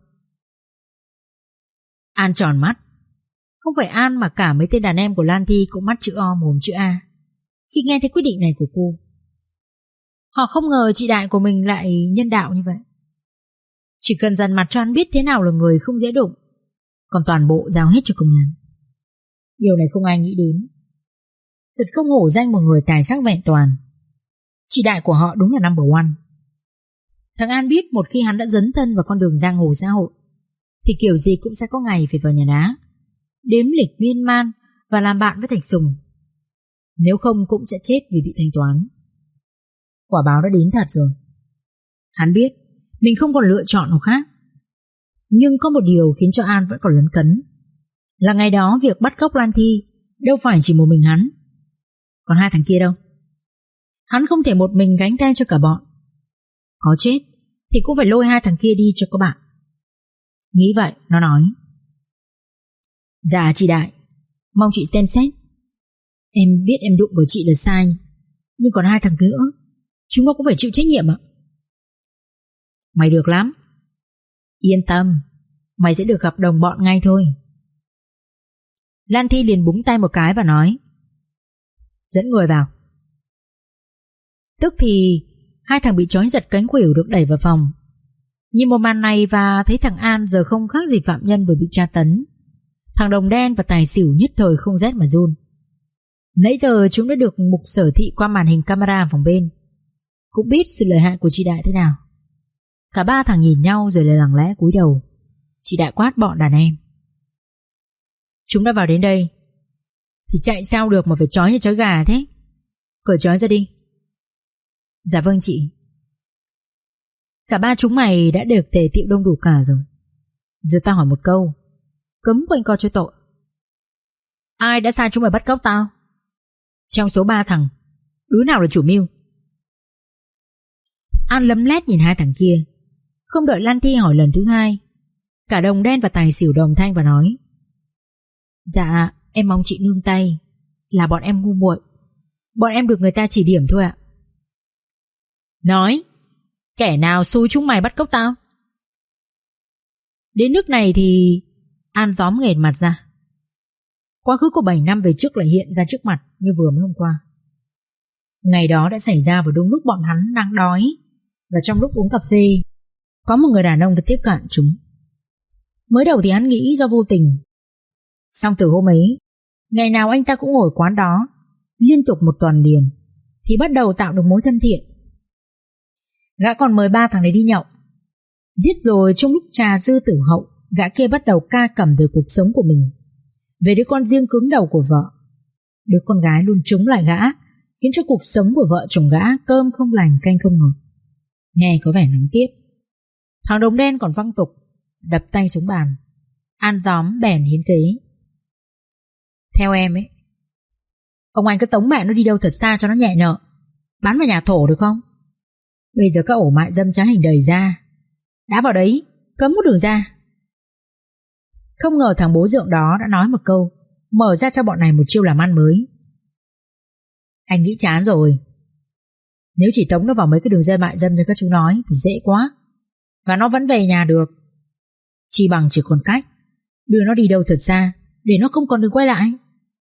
B: An tròn mắt. Không phải An mà cả mấy tên đàn em của Lan Thi cũng mắt chữ O mồm chữ A khi nghe thấy quyết định này của cô. Họ không ngờ chị đại của mình lại nhân đạo như vậy. Chỉ cần dằn mặt cho hắn biết thế nào là người không dễ đụng, còn toàn bộ giao hết cho công an. Điều này không ai nghĩ đến. Thật không hổ danh một người tài sắc vẹn toàn. Chị đại của họ đúng là number one. Thằng An biết một khi hắn đã dấn thân vào con đường giang hồ xã hội thì kiểu gì cũng sẽ có ngày phải vào nhà đá, đếm lịch miên man và làm bạn với Thạch Sùng. Nếu không cũng sẽ chết vì bị thanh toán. Quả báo đã đến thật rồi. Hắn biết mình không còn lựa chọn nào khác. Nhưng có một điều khiến cho An vẫn còn lấn cấn, là ngày đó việc bắt cóc Lan Thi đâu phải chỉ một mình hắn. Còn hai thằng kia đâu? Hắn không thể một mình gánh tay cho cả bọn. Có chết thì cũng phải lôi hai thằng kia đi cho có bạn. Nghĩ vậy nó nói. Dạ chị đại, mong chị xem xét. Em biết em đụng với chị là sai, nhưng còn hai thằng nữa, chúng nó cũng phải chịu trách nhiệm ạ. Mày được lắm. Yên tâm, mày sẽ được gặp đồng bọn ngay thôi. Lan Thi liền búng tay một cái và nói. Dẫn người vào. Tức thì hai thằng bị trói giật cánh khuỷu được đẩy vào phòng. Nhìn một màn này và thấy thằng An giờ không khác gì phạm nhân vừa bị tra tấn, thằng Đồng Đen và Tài Xỉu nhất thời không rét mà run. Nãy giờ chúng đã được mục sở thị qua màn hình camera phòng bên, cũng biết sự lợi hại của chị đại thế nào. Cả ba thằng nhìn nhau rồi lại lặng lẽ cúi đầu. Chị đại quát bọn đàn em. Chúng đã vào đến đây thì chạy sao được mà phải trói như trói gà thế? Cởi trói ra đi. Dạ vâng chị. Cả ba chúng mày đã được tề tiệu đông đủ cả rồi. Giờ tao hỏi một câu, cấm quanh co cho tội. Ai đã sai chúng mày bắt cóc tao? Trong số ba thằng, đứa nào là chủ mưu? An lấm lét nhìn hai thằng kia. Không đợi Lan Thi hỏi lần thứ hai, cả Đồng Đen và Tài Xỉu đồng thanh và nói. Dạ em mong chị nương tay, là bọn em ngu muội, bọn em được người ta chỉ điểm thôi ạ. Nói, kẻ nào xúi chúng mày bắt cóc tao? Đến nước này thì An gióm nghển mặt ra. Quá khứ của bảy năm về trước lại hiện ra trước mặt như vừa mới hôm qua. Ngày đó đã xảy ra vào đúng lúc bọn hắn đang đói, và trong lúc uống cà phê có một người đàn ông đã tiếp cận chúng. Mới đầu thì hắn nghĩ do vô tình, song từ hôm ấy, ngày nào anh ta cũng ngồi quán đó liên tục một tuần liền, thì bắt đầu tạo được mối thân thiện. Gã còn mời ba thằng này đi nhậu. Giết rồi trong lúc trà dư tử hậu, gã kia bắt đầu ca cẩm về cuộc sống của mình, về đứa con riêng cứng đầu của vợ. Đứa con gái luôn trúng lại gã, khiến cho cuộc sống của vợ chồng gã cơm không lành canh không ngọt. Nghe có vẻ nóng tiếp. Thằng Đồng Đen còn văng tục, đập tay xuống bàn. An gióm bèn hiến kế. Theo em ấy, ông anh cứ tống mẹ nó đi đâu thật xa cho nó nhẹ nhợ, bán vào nhà thổ được không? Bây giờ các ổ mại dâm trá hình đầy ra, đã vào đấy cấm một đường ra. Không ngờ thằng bố dượng đó đã nói một câu, mở ra cho bọn này một chiêu làm ăn mới. Anh nghĩ chán rồi. Nếu chỉ tống nó vào mấy cái đường dây mại dâm như các chú nói thì dễ quá, và nó vẫn về nhà được. Chỉ bằng chỉ còn cách đưa nó đi đâu thật xa, để nó không còn được quay lại.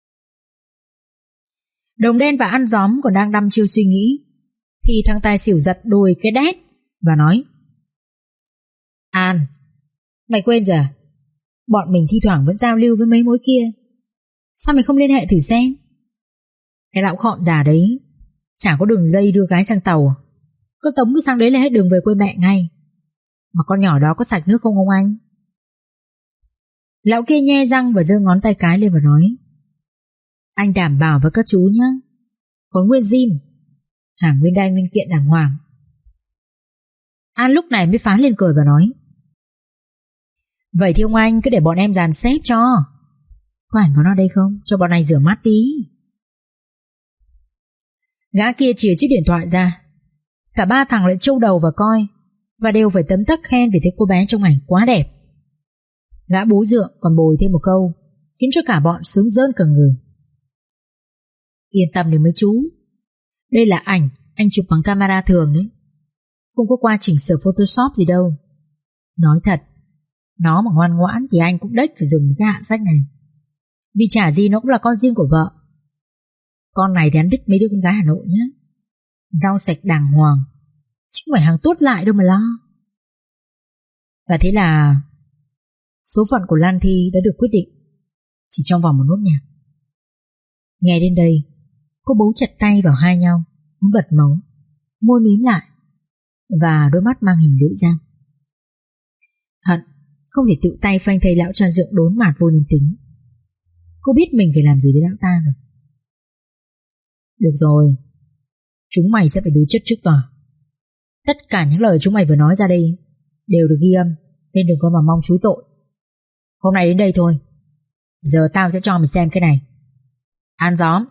B: Đồng Đen và Ăn Gióm còn đang đăm chiêu suy nghĩ, thì thằng Tài Xỉu giật đùi cái đét và nói. An, mày quên rồi à? Bọn mình thi thoảng vẫn giao lưu với mấy mối kia, sao mày không liên hệ thử xem? Cái lão khọm già đấy chả có đường dây đưa gái sang tàu, cứ tống cứ sang đấy là hết đường về quê mẹ ngay. Mà con nhỏ đó có sạch nước không ông anh? Lão kia nhe răng và giơ ngón tay cái lên và nói: Anh đảm bảo với các chú nhé, có nguyên zin, hàng nguyên đai nguyên kiện đàng hoàng. An lúc này mới phá lên cười và nói: Vậy thì ông anh cứ để bọn em dàn xếp cho. Có ảnh của nó đây không? Cho bọn này rửa mắt tí. Gã kia chìa chiếc điện thoại ra. Cả ba thằng lại trâu đầu vào coi, và đều phải tấm tắc khen vì thấy cô bé trong ảnh quá đẹp. Gã bú dượng còn bồi thêm một câu khiến cho cả bọn sướng rơn cả người: Yên tâm đi mấy chú, đây là ảnh anh chụp bằng camera thường đấy, không có qua chỉnh sửa Photoshop gì đâu. Nói thật, nó mà ngoan ngoãn thì anh cũng đếch phải dùng cái hạ sách này, vì chả gì nó cũng là con riêng của vợ. Con này thì ăn đứt mấy đứa con gái Hà Nội nhé. Rau sạch đàng hoàng, chứ không phải hàng tốt lại đâu mà lo. Và thế là số phận của Lan Thi đã được quyết định chỉ trong vòng một nốt nhạc. Nghe đến đây, cô bấu chặt tay vào hai nhau, muốn bật máu, môi mím lại và đôi mắt mang hình lưỡi dao. Hận không thể tự tay phanh thây lão cha dượng đốn mạt vô nhân tính. Cô biết mình phải làm gì với lão ta rồi. Được rồi, chúng mày sẽ phải đối chất trước tòa. Tất cả những lời chúng mày vừa nói ra đây đều được ghi âm, nên đừng có mà mong chúi tội. Hôm nay đến đây thôi, giờ tao sẽ cho mày xem cái này. An gióm.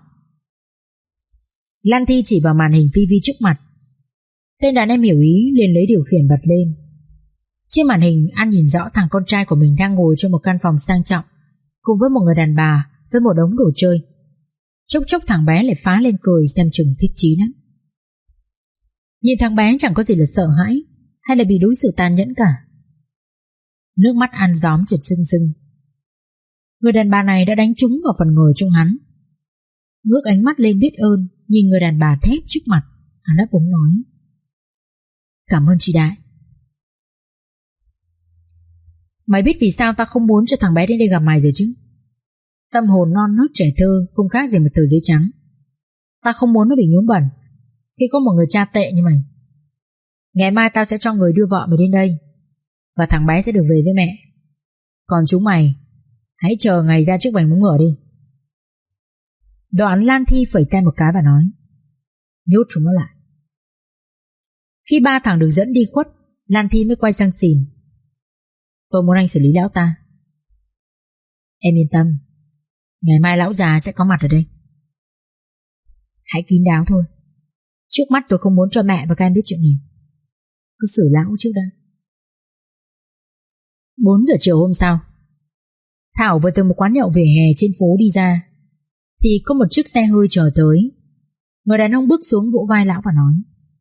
B: Lan Thi chỉ vào màn hình tivi trước mặt. Tên đàn em hiểu ý liền lấy điều khiển bật lên. Trên màn hình An nhìn rõ thằng con trai của mình đang ngồi trong một căn phòng sang trọng cùng với một người đàn bà với một đống đồ chơi. Chốc chốc thằng bé lại phá lên cười xem chừng thích chí lắm. Nhìn thằng bé chẳng có gì là sợ hãi hay là bị đối xử tàn nhẫn cả. Nước mắt An gióm trượt rưng rưng. Người đàn bà này đã đánh trúng vào phần người trong hắn. Ngước ánh mắt lên biết ơn nhìn người đàn bà thép trước mặt, hắn đáp úng nói: Cảm ơn chị Đại. Mày biết vì sao ta không muốn cho thằng bé đến đây gặp mày rồi chứ? Tâm hồn non nớt trẻ thơ không khác gì một tờ giấy trắng. Ta không muốn nó bị nhuốm bẩn khi có một người cha tệ như mày. Ngày mai tao sẽ cho người đưa vợ mày đến đây, và thằng bé sẽ được về với mẹ. Còn chúng mày hãy chờ ngày ra trước vành móng ngựa đi. Đoạn Lan Thi phẩy tay một cái và nói: Nhốt chúng nó lại. Khi ba thằng được dẫn đi khuất, Lan Thi mới quay sang xìn: Tôi muốn anh xử lý lão ta. Em yên tâm, ngày mai lão già sẽ có mặt ở đây. Hãy kín đáo thôi. Trước mắt tôi không muốn cho mẹ và các em biết chuyện này. Cứ xử lão trước đã. Bốn giờ chiều hôm sau, Thảo vừa từ một quán nhậu vỉa hè trên phố đi ra thì có một chiếc xe hơi chờ tới. Người đàn ông bước xuống vỗ vai lão và nói: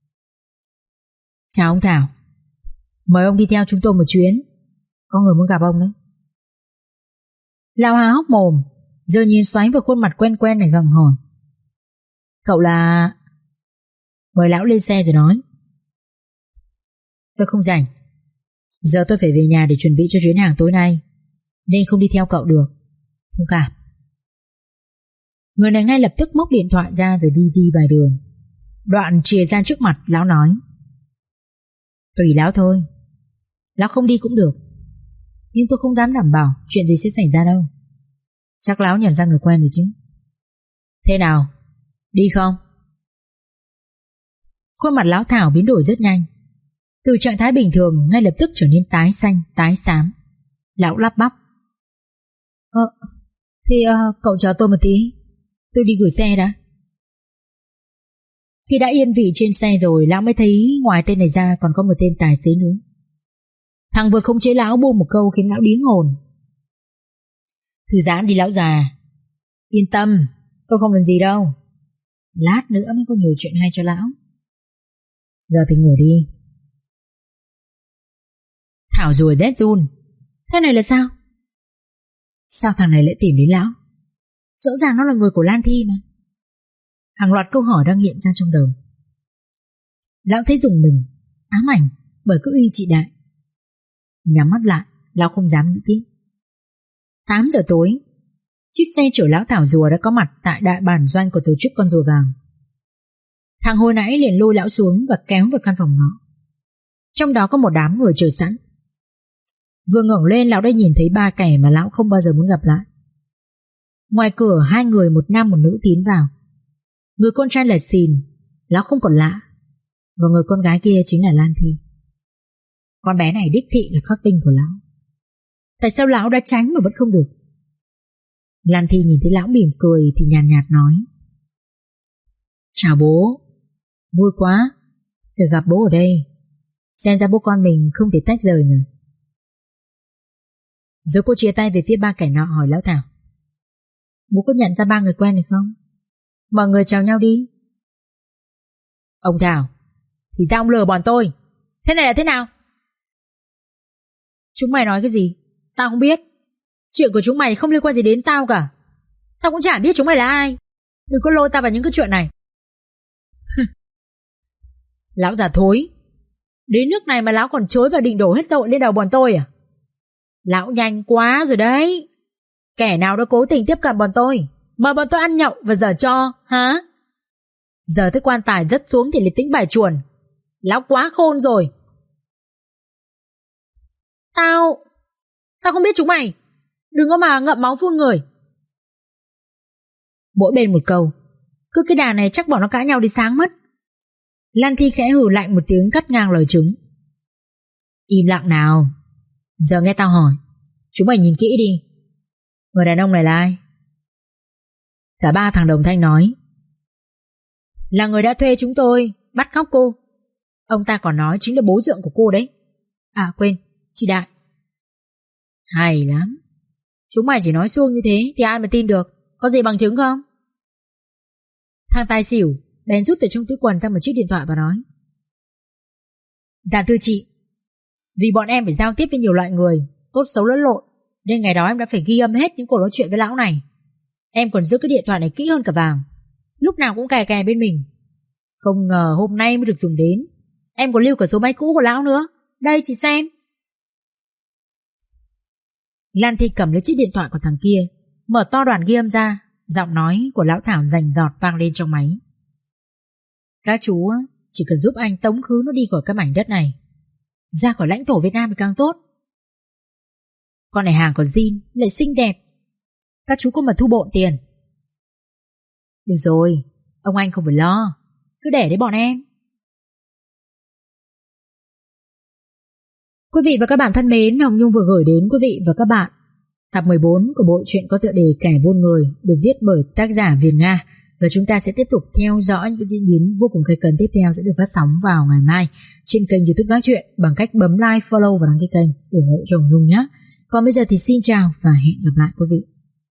B: Chào ông Thảo, mời ông đi theo chúng tôi một chuyến, có người muốn gặp ông đấy. Lão há hốc mồm, giờ nhìn xoáy vào khuôn mặt quen quen này gặng hỏi: Cậu là... Mời lão lên xe rồi nói: Tôi không rảnh, giờ tôi phải về nhà để chuẩn bị cho chuyến hàng tối nay, nên không đi theo cậu được. Thông cảm. Người này ngay lập tức móc điện thoại ra rồi đi đi vài đường. Đoạn chìa ra trước mặt lão nói: Tùy lão thôi, lão không đi cũng được, nhưng tôi không dám đảm bảo chuyện gì sẽ xảy ra đâu. Chắc lão nhận ra người quen rồi chứ. Thế nào, đi không? Khuôn mặt lão Thảo biến đổi rất nhanh, từ trạng thái bình thường ngay lập tức trở nên tái xanh, tái xám. Lão lắp bắp: Ờ, thì uh, cậu chờ tôi một tí, tôi đi gửi xe đã. Khi đã yên vị trên xe rồi, lão mới thấy ngoài tên này ra còn có một tên tài xế nữa. Thằng vừa khống chế lão buông một câu khiến lão điếng hồn: Thư giãn đi lão già, yên tâm, tôi không làm gì đâu. Lát nữa mới có nhiều chuyện hay cho lão. Giờ thì ngủ đi. Thảo rùa rét run: Thế này là sao? Sao thằng này lại tìm đến lão? Rõ ràng nó là người của Lan Thi mà. Hàng loạt câu hỏi đang hiện ra trong đầu. Lão thấy dùng mình, ám ảnh bởi cứ uy chị Đại. Nhắm mắt lại, lão không dám nghĩ tiếp. Tám giờ tối, chiếc xe chở lão Thảo rùa đã có mặt tại đại bản doanh của tổ chức con rùa vàng. Thằng hồi nãy liền lôi lão xuống và kéo vào căn phòng nó. Trong đó có một đám người chờ sẵn. Vừa ngẩng lên, lão đã nhìn thấy ba kẻ mà lão không bao giờ muốn gặp lại. Ngoài cửa, hai người, một nam một nữ tiến vào. Người con trai là Sìn, lão không còn lạ, và người con gái kia chính là Lan Thi. Con bé này đích thị là khắc tinh của lão. Tại sao lão đã tránh mà vẫn không được? Lan Thi nhìn thấy lão mỉm cười thì nhàn nhạt, nhạt nói: Chào bố, vui quá được gặp bố ở đây. Xem ra bố con mình không thể tách rời nhỉ. Rồi cô chia tay về phía ba kẻ nọ, hỏi lão Thảo: Bố có nhận ra ba người quen này không? Mọi người chào nhau đi. Ông Thảo, thì ra ông lừa bọn tôi. Thế này là thế nào? Chúng mày nói cái gì? Tao không biết. Chuyện của chúng mày không liên quan gì đến tao cả. Tao cũng chả biết chúng mày là ai. Đừng có lôi tao vào những cái chuyện này. Lão già thối, đến nước này mà lão còn chối và định đổ hết tội lên đầu bọn tôi à? Lão nhanh quá rồi đấy. Kẻ nào đã cố tình tiếp cận bọn tôi, mời bọn tôi ăn nhậu và giở cho, hả? Giờ tới quan tài rất xuống thì lịch tính bài chuồn. Lão quá khôn rồi. Tao Tao không biết chúng mày. Đừng có mà ngậm máu phun người. Mỗi bên một câu. Cứ cái đà này chắc bọn nó cãi nhau đi sáng mất. Lan Thi khẽ hừ lạnh một tiếng cắt ngang lời chúng. Im lặng nào. Giờ nghe tao hỏi, chúng mày nhìn kỹ đi. Người đàn ông này là ai? Cả ba thằng đồng thanh nói: Là người đã thuê chúng tôi bắt cóc cô. Ông ta còn nói chính là bố dượng của cô đấy. À quên, chị Đại. Hay lắm. Chúng mày chỉ nói suông như thế thì ai mà tin được. Có gì bằng chứng không? Thằng tài xỉu bèn rút từ trong túi quần ra một chiếc điện thoại và nói: Dạ thưa chị, vì bọn em phải giao tiếp với nhiều loại người, tốt xấu lẫn lộn, nên ngày đó em đã phải ghi âm hết những cuộc nói chuyện với lão này. Em còn giữ cái điện thoại này kỹ hơn cả vàng, lúc nào cũng kè kè bên mình. Không ngờ hôm nay mới được dùng đến. Em còn lưu cả số máy cũ của lão nữa. Đây chị xem. Lan Thi cầm lấy chiếc điện thoại của thằng kia, mở to đoạn ghi âm ra. Giọng nói của lão Thảo rành rọt vang lên trong máy: Các chú chỉ cần giúp anh tống khứ nó đi khỏi cái mảnh đất này, ra khỏi lãnh thổ Việt Nam thì càng tốt. Con này hàng còn zin, lại xinh đẹp. Các chú có mà thu bộn tiền. Được rồi, ông anh không phải lo, cứ để đấy bọn em. Quý vị và các bạn thân mến, Hồng Nhung vừa gửi đến quý vị và các bạn tập mười bốn của bộ truyện có tựa đề Kẻ buôn người, được viết bởi tác giả Viền Nga. Và chúng ta sẽ tiếp tục theo dõi những diễn biến vô cùng gây cấn tiếp theo sẽ được phát sóng vào ngày mai trên kênh YouTube Gác Chuyện bằng cách bấm like, follow và đăng ký kênh để ủng hộ cho Hồng Nhung nhé. Còn bây giờ thì xin chào và hẹn gặp lại quý vị.